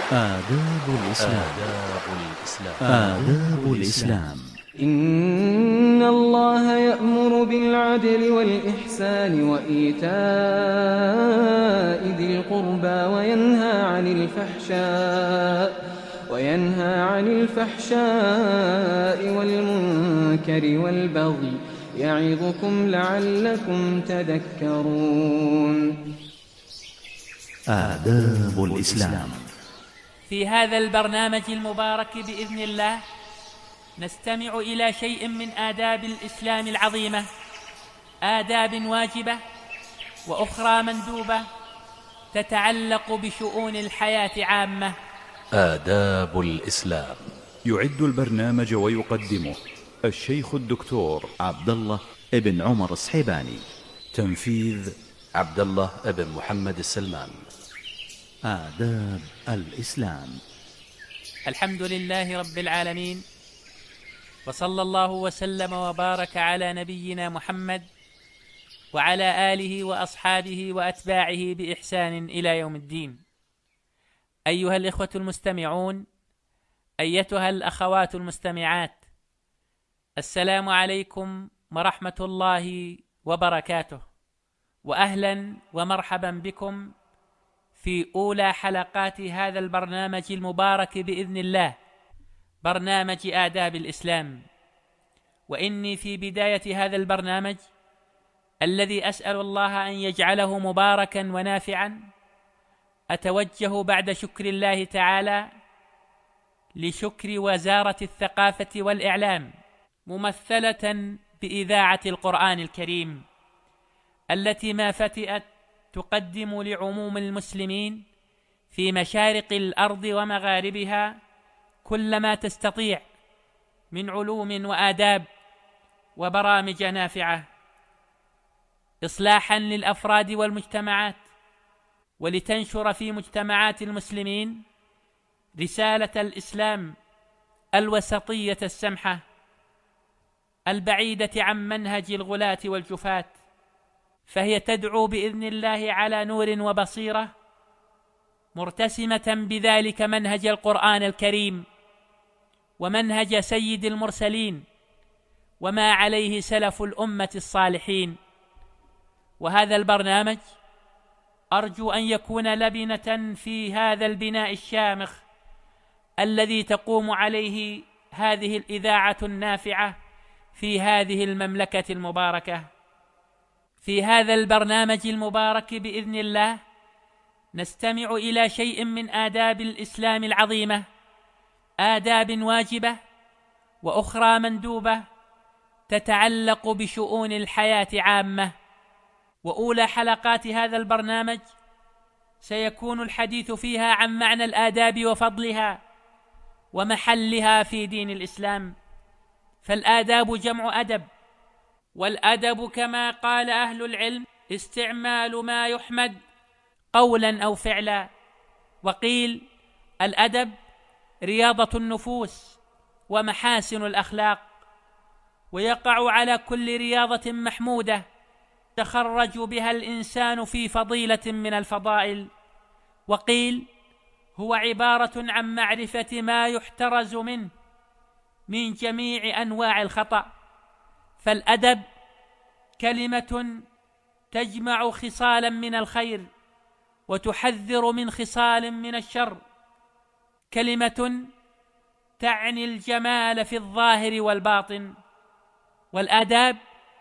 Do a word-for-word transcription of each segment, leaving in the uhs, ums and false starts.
آداب الإسلام. آداب الإسلام. آداب الإسلام. إن الله يأمر بالعدل والإحسان وإيتاء ذي القربى وينهى عن الفحشاء وينهى عن الفحشاء والمنكر والبغي يعظكم لعلكم تذكرون. آداب الإسلام. في هذا البرنامج المبارك بإذن الله نستمع إلى شيء من آداب الإسلام العظيمة، آداب واجبة وأخرى مندوبة تتعلق بشؤون الحياة عامة. آداب الإسلام. يعد البرنامج ويقدمه الشيخ الدكتور عبد الله ابن عمر الصحيباني. تنفيذ عبد الله ابن محمد السلمان. آداب الإسلام. الحمد لله رب العالمين، وصلى الله وسلم وبارك على نبينا محمد وعلى آله وأصحابه وأتباعه بإحسان إلى يوم الدين. أيها الإخوة المستمعون، أيتها الأخوات المستمعات، السلام عليكم ورحمة الله وبركاته، وأهلا ومرحبا بكم في أولى حلقات هذا البرنامج المبارك بإذن الله، برنامج آداب الإسلام. وإني في بداية هذا البرنامج الذي أسأل الله أن يجعله مباركا ونافعا أتوجه بعد شكر الله تعالى لشكر وزارة الثقافة والإعلام ممثلة بإذاعة القرآن الكريم، التي ما فتئت تقدم لعموم المسلمين في مشارق الأرض ومغاربها كل ما تستطيع من علوم وآداب وبرامج نافعة إصلاحا للأفراد والمجتمعات، ولتنشر في مجتمعات المسلمين رسالة الإسلام الوسطية السمحة البعيدة عن منهج الغلاة والجفاة. فهي تدعو بإذن الله على نور وبصيرة، مرتسمة بذلك منهج القرآن الكريم ومنهج سيد المرسلين وما عليه سلف الأمة الصالحين. وهذا البرنامج أرجو أن يكون لبنة في هذا البناء الشامخ الذي تقوم عليه هذه الإذاعة النافعة في هذه المملكة المباركة. في هذا البرنامج المبارك بإذن الله نستمع إلى شيء من آداب الإسلام العظيمة، آداب واجبة وأخرى مندوبة تتعلق بشؤون الحياة عامة. وأولى حلقات هذا البرنامج سيكون الحديث فيها عن معنى الآداب وفضلها ومحلها في دين الإسلام. فالآداب جمع أدب، والأدب كما قال أهل العلم استعمال ما يحمد قولا أو فعلا. وقيل الأدب رياضة النفوس ومحاسن الأخلاق، ويقع على كل رياضة محمودة تخرج بها الإنسان في فضيلة من الفضائل. وقيل هو عبارة عن معرفة ما يحترز منه من جميع أنواع الخطأ. فالأدب كلمة تجمع خصالا من الخير وتحذر من خصال من الشر، كلمة تعني الجمال في الظاهر والباطن. والآداب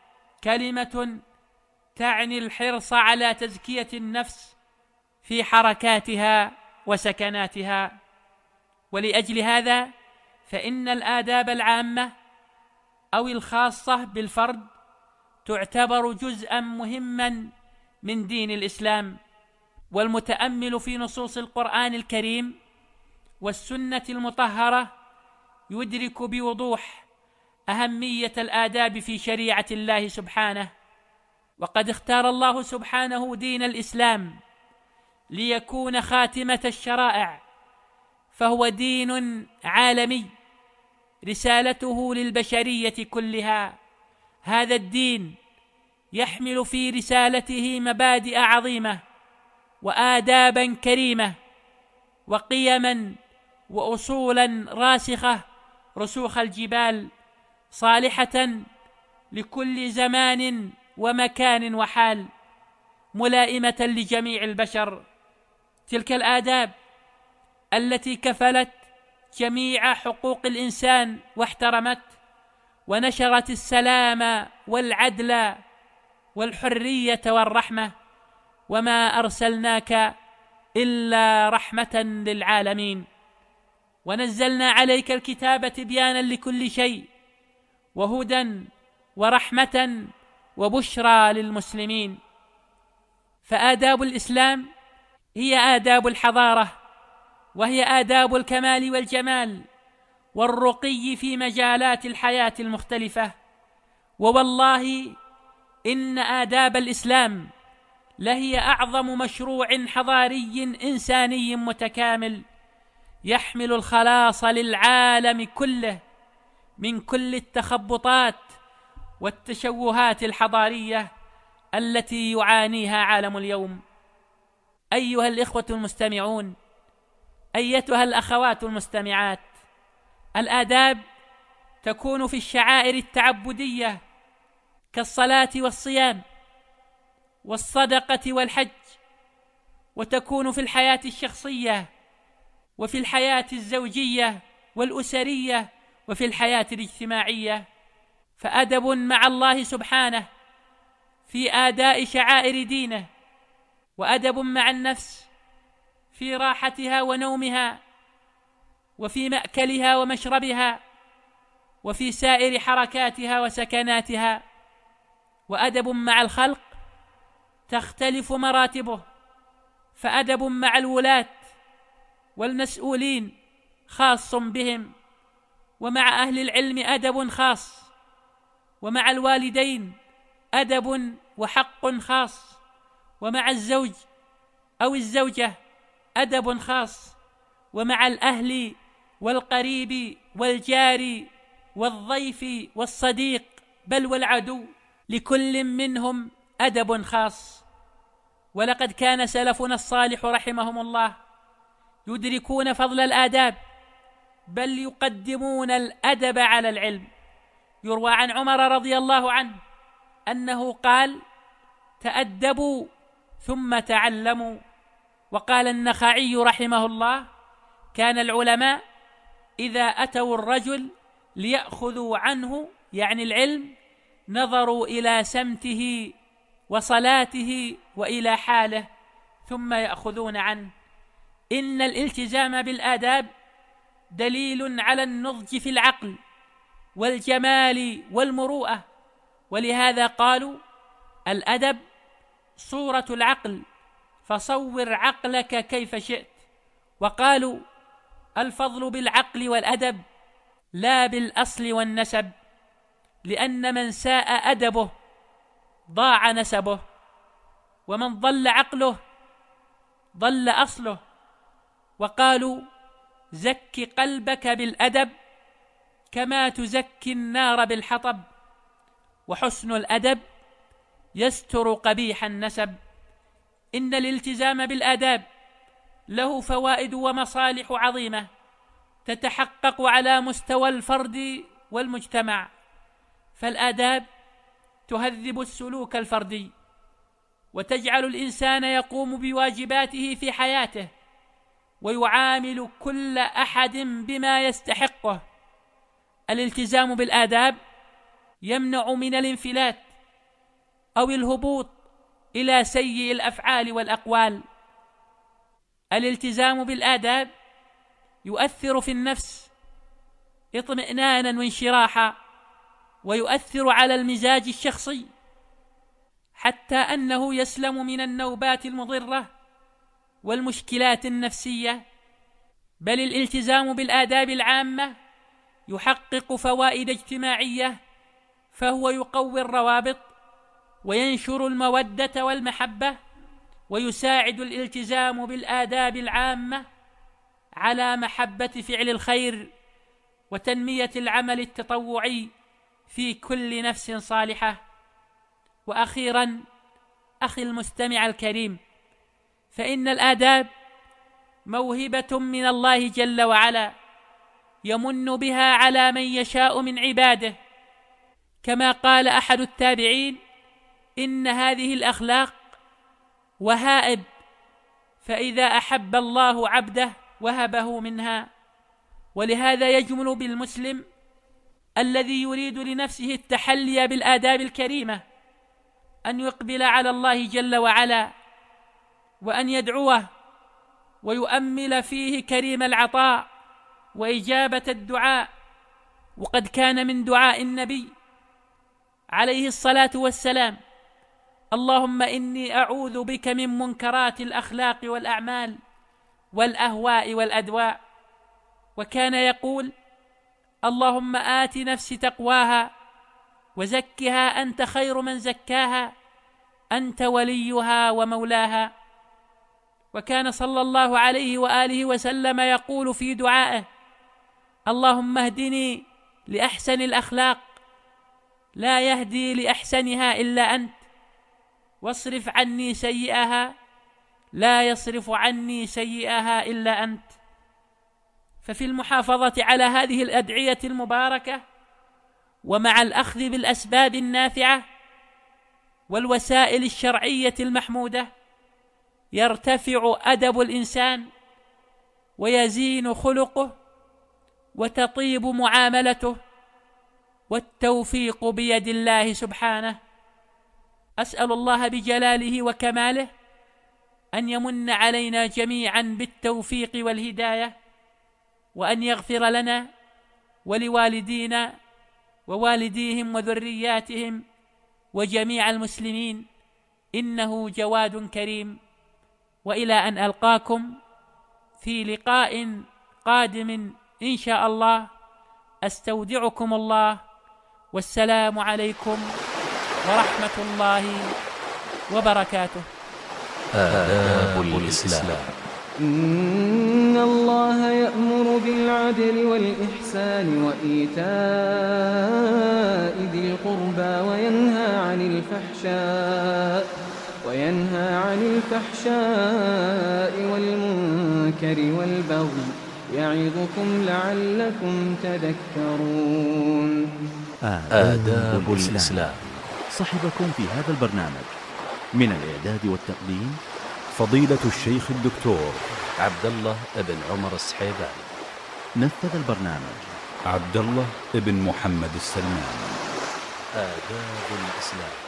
كلمة تعني الحرص على تزكية النفس في حركاتها وسكناتها. ولأجل هذا فإن الآداب العامة أو الخاصة بالفرد تعتبر جزءا مهما من دين الإسلام. والمتأمل في نصوص القرآن الكريم والسنة المطهرة يدرك بوضوح أهمية الآداب في شريعة الله سبحانه. وقد اختار الله سبحانه دين الإسلام ليكون خاتمة الشرائع، فهو دين عالمي رسالته للبشرية كلها. هذا الدين يحمل في رسالته مبادئ عظيمة وآدابا كريمة وقيما وأصولا راسخة رسوخ الجبال، صالحة لكل زمان ومكان وحال، ملائمة لجميع البشر. تلك الآداب التي كفلت جميع حقوق الإنسان واحترمت ونشرت السلام والعدل والحرية والرحمة، وما أرسلناك إلا رحمة للعالمين، ونزلنا عليك الكتاب تبيانا لكل شيء وهدى ورحمة وبشرى للمسلمين. فآداب الإسلام هي آداب الحضارة، وهي آداب الكمال والجمال والرقي في مجالات الحياة المختلفة. ووالله إن آداب الإسلام لهي أعظم مشروع حضاري إنساني متكامل يحمل الخلاص للعالم كله من كل التخبطات والتشوهات الحضارية التي يعانيها عالم اليوم. أيها الإخوة المستمعون، أيتها الأخوات المستمعات، الآداب تكون في الشعائر التعبدية كالصلاة والصيام والصدقة والحج، وتكون في الحياة الشخصية وفي الحياة الزوجية والأسرية وفي الحياة الاجتماعية. فأدب مع الله سبحانه في آداء شعائر دينه، وأدب مع النفس في راحتها ونومها وفي مأكلها ومشربها وفي سائر حركاتها وسكناتها، وأدب مع الخلق تختلف مراتبه، فأدب مع الولاة والمسؤولين خاص بهم، ومع أهل العلم أدب خاص، ومع الوالدين أدب وحق خاص، ومع الزوج أو الزوجة أدب خاص، ومع الأهل والقريب والجار والضيف والصديق بل والعدو لكل منهم أدب خاص. ولقد كان سلفنا الصالح رحمهم الله يدركون فضل الآداب، بل يقدمون الأدب على العلم. يروى عن عمر رضي الله عنه أنه قال: تأدبوا ثم تعلموا. وقال النخعي رحمه الله: كان العلماء إذا أتوا الرجل ليأخذوا عنه يعني العلم نظروا إلى سمته وصلاته وإلى حاله ثم يأخذون عنه. إن الالتزام بالآداب دليل على النضج في العقل والجمال والمروءة، ولهذا قالوا: الأدب صورة العقل فصور عقلك كيف شئت. وقالوا: الفضل بالعقل والأدب لا بالأصل والنسب، لأن من ساء أدبه ضاع نسبه، ومن ضل عقله ضل أصله. وقالوا: زك قلبك بالأدب كما تزكي النار بالحطب، وحسن الأدب يستر قبيح النسب. إن الالتزام بالآداب له فوائد ومصالح عظيمة تتحقق على مستوى الفرد والمجتمع. فالآداب تهذب السلوك الفردي وتجعل الإنسان يقوم بواجباته في حياته ويعامل كل أحد بما يستحقه. الالتزام بالآداب يمنع من الانفلات أو الهبوط إلى سيء الأفعال والأقوال. الالتزام بالآداب يؤثر في النفس اطمئنانا وانشراحا، ويؤثر على المزاج الشخصي حتى أنه يسلم من النوبات المضرة والمشكلات النفسية. بل الالتزام بالآداب العامة يحقق فوائد اجتماعية، فهو يقوي الروابط وينشر المودة والمحبة، ويساعد الالتزام بالآداب العامة على محبة فعل الخير وتنمية العمل التطوعي في كل نفس صالحة. وأخيرا أخي المستمع الكريم، فإن الآداب موهبة من الله جل وعلا يمن بها على من يشاء من عباده، كما قال أحد التابعين: إن هذه الأخلاق وهائب، فإذا أحب الله عبده وهبه منها. ولهذا يجمل بالمسلم الذي يريد لنفسه التحلي بالآداب الكريمة أن يقبل على الله جل وعلا، وأن يدعوه ويؤمل فيه كريم العطاء وإجابة الدعاء. وقد كان من دعاء النبي عليه الصلاة والسلام: اللهم إني أعوذ بك من منكرات الأخلاق والأعمال والأهواء والأدواء. وكان يقول: اللهم آت نفسي تقواها وزكها أنت خير من زكاها أنت وليها ومولاها. وكان صلى الله عليه وآله وسلم يقول في دعائه: اللهم اهدني لأحسن الأخلاق لا يهدي لأحسنها إلا أنت، واصرف عني سيئها لا يصرف عني سيئها إلا أنت. ففي المحافظة على هذه الأدعية المباركة، ومع الأخذ بالأسباب النافعة والوسائل الشرعية المحمودة، يرتفع أدب الإنسان ويزين خلقه وتطيب معاملته، والتوفيق بيد الله سبحانه. أسأل الله بجلاله وكماله أن يمن علينا جميعا بالتوفيق والهداية، وأن يغفر لنا ولوالدينا ووالديهم وذرياتهم وجميع المسلمين، إنه جواد كريم. وإلى أن ألقاكم في لقاء قادم إن شاء الله، أستودعكم الله، والسلام عليكم ورحمة الله وبركاته. آداب الإسلام. إن الله يأمر بالعدل والإحسان وإيتاء ذي القربى وينهى عن الفحشاء وينهى عن الفحشاء والمنكر والبغي يعظكم لعلكم تذكرون. آداب الإسلام. صحبكم في هذا البرنامج من الإعداد والتقديم فضيلة الشيخ الدكتور عبد الله بن عمر السحيباني. نفذ البرنامج عبد الله بن محمد السلمان. آداب الإسلام.